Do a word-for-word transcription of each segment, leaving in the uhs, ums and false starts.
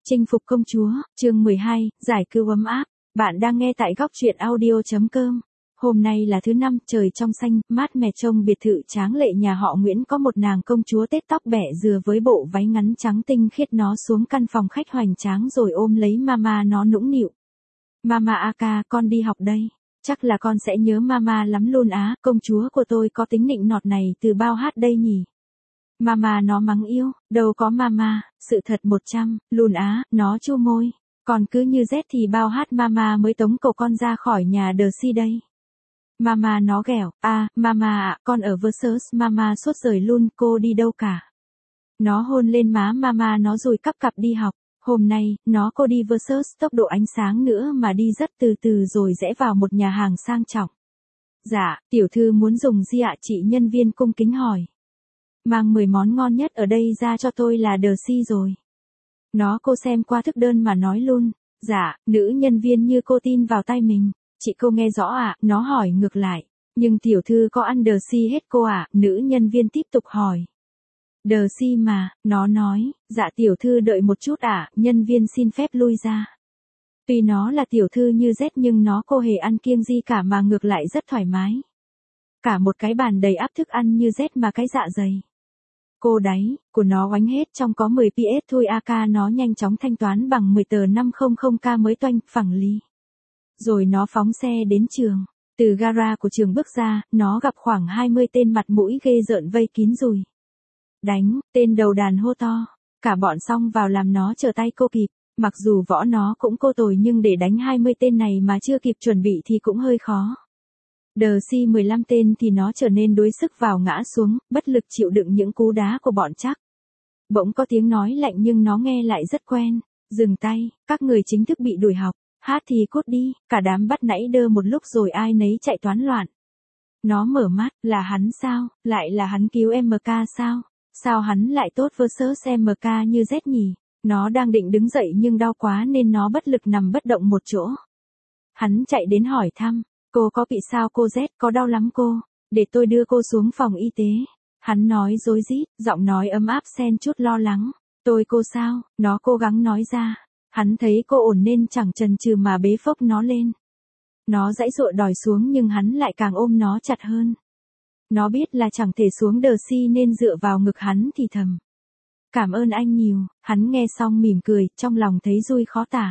Chinh phục công chúa, chương mười hai, giải cứu ấm áp. Bạn đang nghe tại góc truyện audio chấm com. Hôm nay là thứ năm, trời trong xanh, mát mẻ trông biệt thự tráng lệ nhà họ Nguyễn có một nàng công chúa tết tóc bẻ dừa với bộ váy ngắn trắng tinh khiết, nó xuống căn phòng khách hoành tráng rồi ôm lấy mama nó nũng nịu. Mama Aka, con đi học đây. Chắc là con sẽ nhớ mama lắm luôn á, công chúa của tôi có tính nịnh nọt này từ bao hát đây nhỉ? Mama nó mắng yêu, đâu có mama, sự thật một trăm, lùn á, nó chu môi. Còn cứ như rét thì bao hát mama mới tống cổ con ra khỏi nhà đờ si đây. Mama nó ghẻo, à, mama ạ, con ở Versus, mama sốt rời luôn, cô đi đâu cả. Nó hôn lên má mama nó rồi cắp cặp đi học. Hôm nay, nó cô đi Versus tốc độ ánh sáng nữa mà đi rất từ từ rồi rẽ vào một nhà hàng sang trọng. Dạ, tiểu thư muốn dùng gì ạ? Chị nhân viên cung kính hỏi. Mang mười món ngon nhất ở đây ra cho tôi là đờ si rồi. Nó cô xem qua thức đơn mà nói luôn. Dạ, nữ nhân viên như cô tin vào tay mình. Chị cô nghe rõ ạ, à? Nó hỏi ngược lại. Nhưng tiểu thư có ăn đờ si hết cô ạ? À? Nữ nhân viên tiếp tục hỏi. Đờ si mà, nó nói, dạ tiểu thư đợi một chút ạ, à? Nhân viên xin phép lui ra. Tuy nó là tiểu thư như rét nhưng nó cô hề ăn kiêng gì cả mà ngược lại rất thoải mái. Cả một cái bàn đầy ắp thức ăn như rét mà cái dạ dày. Cô đáy, của nó oánh hết trong có mười pê ét thôi Aka, nó nhanh chóng thanh toán bằng mười tờ năm trăm k mới toanh, phẳng lý. Rồi nó phóng xe đến trường. Từ gara của trường bước ra, nó gặp khoảng hai mươi tên mặt mũi ghê rợn vây kín rồi. Đánh, tên đầu đàn hô to. Cả bọn xong vào làm nó trở tay cô kịp. Mặc dù võ nó cũng cô tồi nhưng để đánh hai mươi tên này mà chưa kịp chuẩn bị thì cũng hơi khó. Đờ si mười lăm tên thì nó trở nên đuối sức vào ngã xuống, bất lực chịu đựng những cú đá của bọn chắc. Bỗng có tiếng nói lạnh nhưng nó nghe lại rất quen. Dừng tay, các người chính thức bị đuổi học. Hát thì cút đi, cả đám bắt nãy đơ một lúc rồi ai nấy chạy toán loạn. Nó mở mắt, là hắn sao, lại là hắn cứu em ca sao? Sao hắn lại tốt versus em ca như Z nhỉ? Nó đang định đứng dậy nhưng đau quá nên nó bất lực nằm bất động một chỗ. Hắn chạy đến hỏi thăm. Cô có bị sao cô Z, có đau lắm cô? Để tôi đưa cô xuống phòng y tế. Hắn nói rối rít, giọng nói ấm áp xen chút lo lắng. Tôi cô sao? Nó cố gắng nói ra. Hắn thấy cô ổn nên chẳng chần chừ mà bế phốc nó lên. Nó giãy giụa đòi xuống nhưng hắn lại càng ôm nó chặt hơn. Nó biết là chẳng thể xuống đờ si nên dựa vào ngực hắn thì thầm. Cảm ơn anh nhiều. Hắn nghe xong mỉm cười, trong lòng thấy vui khó tả.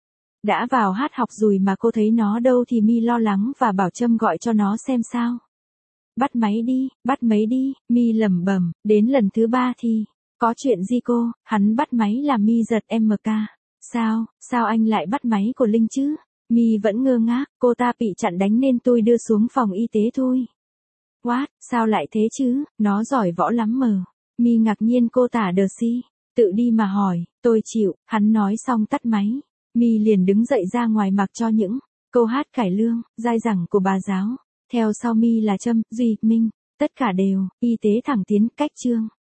Đã vào hát học rồi mà cô thấy nó đâu thì Mi lo lắng và bảo Trâm gọi cho nó xem sao. Bắt máy đi, bắt máy đi, Mi lẩm bẩm, đến lần thứ ba thì, có chuyện gì cô? Hắn bắt máy làm Mi giật em ca. Sao, sao anh lại bắt máy của Linh chứ? Mi vẫn ngơ ngác, cô ta bị chặn đánh nên tôi đưa xuống phòng y tế thôi. What, sao lại thế chứ, nó giỏi võ lắm mờ. Mi ngạc nhiên cô tả đờ si, tự đi mà hỏi, tôi chịu, hắn nói xong tắt máy. Mi liền đứng dậy ra ngoài mặc cho những câu hát cải lương, dai dẳng của bà giáo. Theo sau Mi là Trâm, Duy, Minh, tất cả đều, y tế thẳng tiến, cách chương.